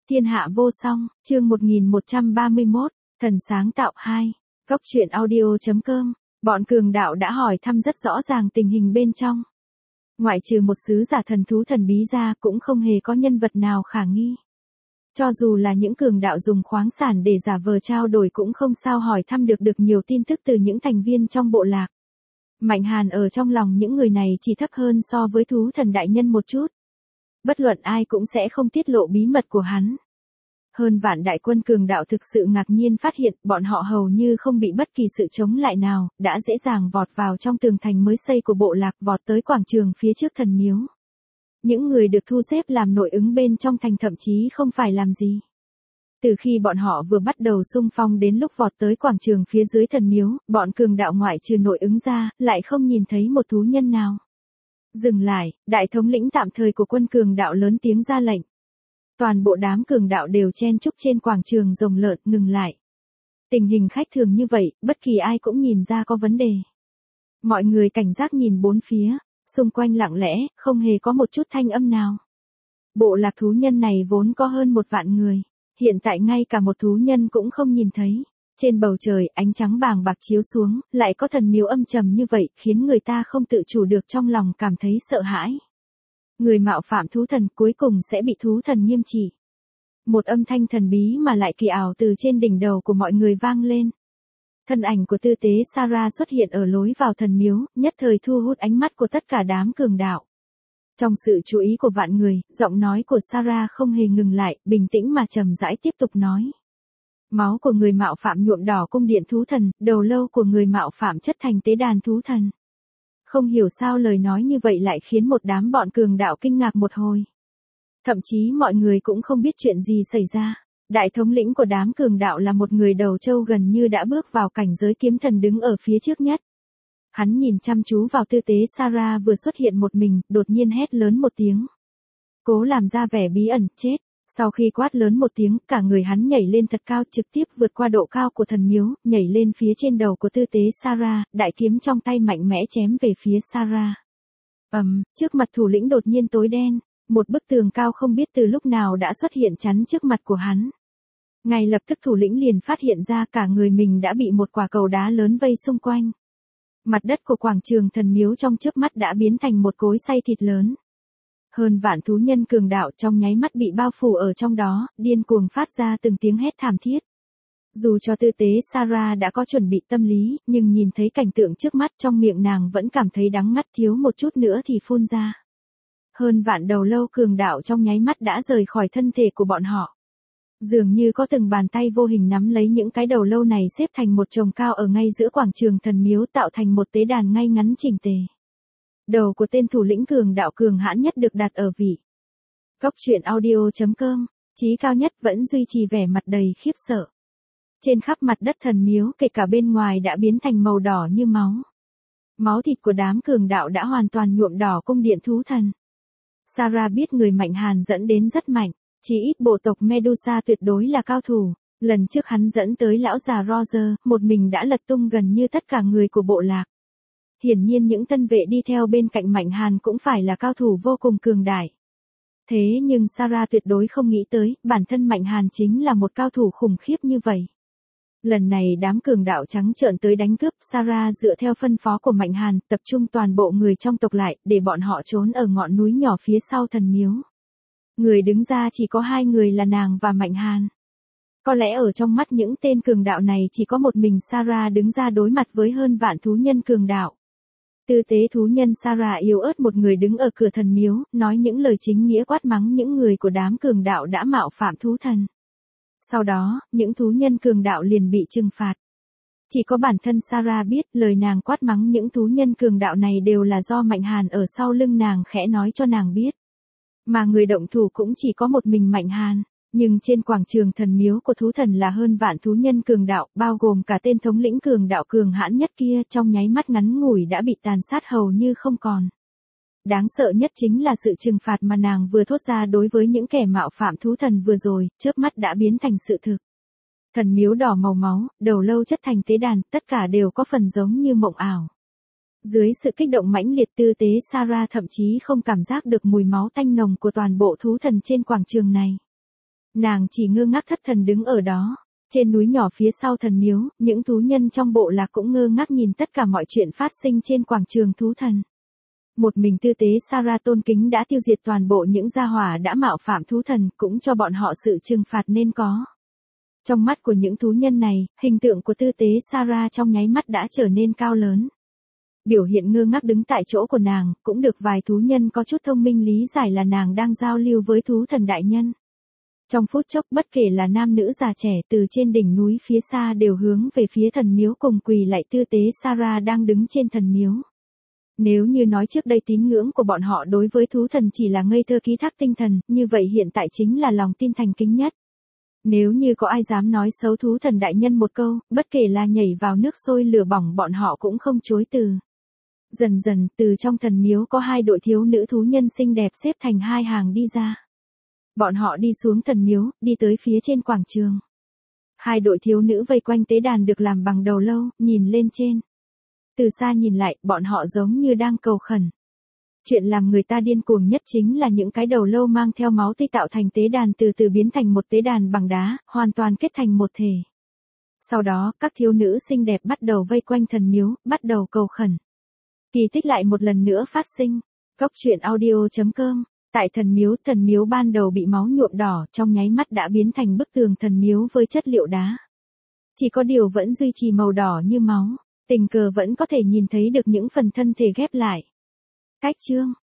Thiên hạ vô song, chương 1131, thần sáng tạo 2, góc truyện audio.com, bọn cường đạo đã hỏi thăm rất rõ ràng tình hình bên trong. Ngoại trừ một sứ giả thần thú thần bí ra cũng không hề có nhân vật nào khả nghi. Cho dù là những cường đạo dùng khoáng sản để giả vờ trao đổi cũng không sao hỏi thăm được nhiều tin tức từ những thành viên trong bộ lạc. Mạnh Hàn ở trong lòng những người này chỉ thấp hơn so với thú thần đại nhân một chút. Bất luận ai cũng sẽ không tiết lộ bí mật của hắn. Hơn vạn đại quân cường đạo thực sự ngạc nhiên phát hiện bọn họ hầu như không bị bất kỳ sự chống lại nào, đã dễ dàng vọt vào trong tường thành mới xây của bộ lạc, vọt tới quảng trường phía trước thần miếu. Những người được thu xếp làm nội ứng bên trong thành thậm chí không phải làm gì. Từ khi bọn họ vừa bắt đầu xung phong đến lúc vọt tới quảng trường phía dưới thần miếu, bọn cường đạo ngoại trừ nội ứng ra, lại không nhìn thấy một thú nhân nào. Dừng lại, đại thống lĩnh tạm thời của quân cường đạo lớn tiếng ra lệnh. Toàn bộ đám cường đạo đều chen chúc trên quảng trường rồng lợn, ngừng lại. Tình hình khách thường như vậy, bất kỳ ai cũng nhìn ra có vấn đề. Mọi người cảnh giác nhìn bốn phía, xung quanh lặng lẽ, không hề có một chút thanh âm nào. Bộ lạc thú nhân này vốn có hơn 1 vạn người, hiện tại ngay cả một thú nhân cũng không nhìn thấy. Trên bầu trời, ánh trắng bàng bạc chiếu xuống, lại có thần miếu âm trầm như vậy, khiến người ta không tự chủ được trong lòng cảm thấy sợ hãi. Người mạo phạm thú thần cuối cùng sẽ bị thú thần nghiêm trị. Một âm thanh thần bí mà lại kỳ ảo từ trên đỉnh đầu của mọi người vang lên. Thân ảnh của tư tế Sarah xuất hiện ở lối vào thần miếu, nhất thời thu hút ánh mắt của tất cả đám cường đạo. Trong sự chú ý của vạn người, giọng nói của Sarah không hề ngừng lại, bình tĩnh mà trầm rãi tiếp tục nói. Máu của người mạo phạm nhuộm đỏ cung điện thú thần, đầu lâu của người mạo phạm chất thành tế đàn thú thần. Không hiểu sao lời nói như vậy lại khiến một đám bọn cường đạo kinh ngạc một hồi. Thậm chí mọi người cũng không biết chuyện gì xảy ra. Đại thống lĩnh của đám cường đạo là một người đầu trâu gần như đã bước vào cảnh giới kiếm thần đứng ở phía trước nhất. Hắn nhìn chăm chú vào tư tế Sarah vừa xuất hiện một mình, đột nhiên hét lớn một tiếng. Cố làm ra vẻ bí ẩn, chết. Sau khi quát lớn một tiếng, cả người hắn nhảy lên thật cao, trực tiếp vượt qua độ cao của thần miếu, nhảy lên phía trên đầu của tư tế Sarah, đại kiếm trong tay mạnh mẽ chém về phía Sarah. Trước mặt thủ lĩnh đột nhiên tối đen, một bức tường cao không biết từ lúc nào đã xuất hiện chắn trước mặt của hắn. Ngay lập tức thủ lĩnh liền phát hiện ra cả người mình đã bị một quả cầu đá lớn vây xung quanh. Mặt đất của quảng trường thần miếu trong chớp mắt đã biến thành một cối xay thịt lớn. Hơn vạn thú nhân cường đạo trong nháy mắt bị bao phủ ở trong đó, điên cuồng phát ra từng tiếng hét thảm thiết. Dù cho tư tế Sarah đã có chuẩn bị tâm lý, nhưng nhìn thấy cảnh tượng trước mắt trong miệng nàng vẫn cảm thấy đắng ngắt, thiếu một chút nữa thì phun ra. Hơn vạn đầu lâu cường đạo trong nháy mắt đã rời khỏi thân thể của bọn họ. Dường như có từng bàn tay vô hình nắm lấy những cái đầu lâu này xếp thành một chồng cao ở ngay giữa quảng trường thần miếu tạo thành một tế đàn ngay ngắn chỉnh tề. Đầu của tên thủ lĩnh cường đạo cường hãn nhất được đặt ở vị. Góc truyện audio.com, chí cao nhất vẫn duy trì vẻ mặt đầy khiếp sợ. Trên khắp mặt đất thần miếu kể cả bên ngoài đã biến thành màu đỏ như máu. Máu thịt của đám cường đạo đã hoàn toàn nhuộm đỏ cung điện thú thần. Sarah biết người Mạnh Hàn dẫn đến rất mạnh, chỉ ít bộ tộc Medusa tuyệt đối là cao thủ. Lần trước hắn dẫn tới lão già Roger, một mình đã lật tung gần như tất cả người của bộ lạc. Hiển nhiên những tân vệ đi theo bên cạnh Mạnh Hàn cũng phải là cao thủ vô cùng cường đại. Thế nhưng Sarah tuyệt đối không nghĩ tới, bản thân Mạnh Hàn chính là một cao thủ khủng khiếp như vậy. Lần này đám cường đạo trắng trợn tới đánh cướp, Sarah dựa theo phân phó của Mạnh Hàn, tập trung toàn bộ người trong tộc lại, để bọn họ trốn ở ngọn núi nhỏ phía sau thần miếu. Người đứng ra chỉ có 2 người là nàng và Mạnh Hàn. Có lẽ ở trong mắt những tên cường đạo này chỉ có một mình Sarah đứng ra đối mặt với hơn vạn thú nhân cường đạo. Tư tế thú nhân Sarah yếu ớt một người đứng ở cửa thần miếu, nói những lời chính nghĩa quát mắng những người của đám cường đạo đã mạo phạm thú thần. Sau đó, những thú nhân cường đạo liền bị trừng phạt. Chỉ có bản thân Sarah biết lời nàng quát mắng những thú nhân cường đạo này đều là do Mạnh Hàn ở sau lưng nàng khẽ nói cho nàng biết. Mà người động thủ cũng chỉ có một mình Mạnh Hàn. Nhưng trên quảng trường thần miếu của thú thần là hơn vạn thú nhân cường đạo, bao gồm cả tên thống lĩnh cường đạo cường hãn nhất kia, trong nháy mắt ngắn ngủi đã bị tàn sát hầu như không còn. Đáng sợ nhất chính là sự trừng phạt mà nàng vừa thốt ra đối với những kẻ mạo phạm thú thần vừa rồi, chớp mắt đã biến thành sự thực. Thần miếu đỏ màu máu, đầu lâu chất thành tế đàn, tất cả đều có phần giống như mộng ảo. Dưới sự kích động mãnh liệt, tư tế Sarah thậm chí không cảm giác được mùi máu tanh nồng của toàn bộ thú thần trên quảng trường này. Nàng chỉ ngơ ngác thất thần đứng ở đó. Trên núi nhỏ phía sau thần miếu, những thú nhân trong bộ lạc cũng ngơ ngác nhìn tất cả mọi chuyện phát sinh trên quảng trường thú thần. Một mình tư tế Sarah tôn kính đã tiêu diệt toàn bộ những gia hỏa đã mạo phạm thú thần, cũng cho bọn họ sự trừng phạt nên có. Trong mắt của những thú nhân này, hình tượng của tư tế Sarah trong nháy mắt đã trở nên cao lớn. Biểu hiện ngơ ngác đứng tại chỗ của nàng, cũng được vài thú nhân có chút thông minh lý giải là nàng đang giao lưu với thú thần đại nhân. Trong phút chốc bất kể là nam nữ già trẻ từ trên đỉnh núi phía xa đều hướng về phía thần miếu cùng quỳ lạy tư tế Sarah đang đứng trên thần miếu. Nếu như nói trước đây tín ngưỡng của bọn họ đối với thú thần chỉ là ngây thơ ký thác tinh thần, như vậy hiện tại chính là lòng tin thành kính nhất. Nếu như có ai dám nói xấu thú thần đại nhân một câu, bất kể là nhảy vào nước sôi lửa bỏng bọn họ cũng không chối từ. Dần dần, từ trong thần miếu có hai đội thiếu nữ thú nhân xinh đẹp xếp thành hai hàng đi ra. Bọn họ đi xuống thần miếu, đi tới phía trên quảng trường. Hai đội thiếu nữ vây quanh tế đàn được làm bằng đầu lâu, nhìn lên trên. Từ xa nhìn lại, bọn họ giống như đang cầu khẩn. Chuyện làm người ta điên cuồng nhất chính là những cái đầu lâu mang theo máu tươi tạo thành tế đàn từ từ biến thành một tế đàn bằng đá, hoàn toàn kết thành một thể. Sau đó, các thiếu nữ xinh đẹp bắt đầu vây quanh thần miếu, bắt đầu cầu khẩn. Kỳ tích lại một lần nữa phát sinh. Góc truyện audio.com. Tại thần miếu ban đầu bị máu nhuộm đỏ, trong nháy mắt đã biến thành bức tường thần miếu với chất liệu đá. Chỉ có điều vẫn duy trì màu đỏ như máu, tình cờ vẫn có thể nhìn thấy được những phần thân thể ghép lại. Cách chương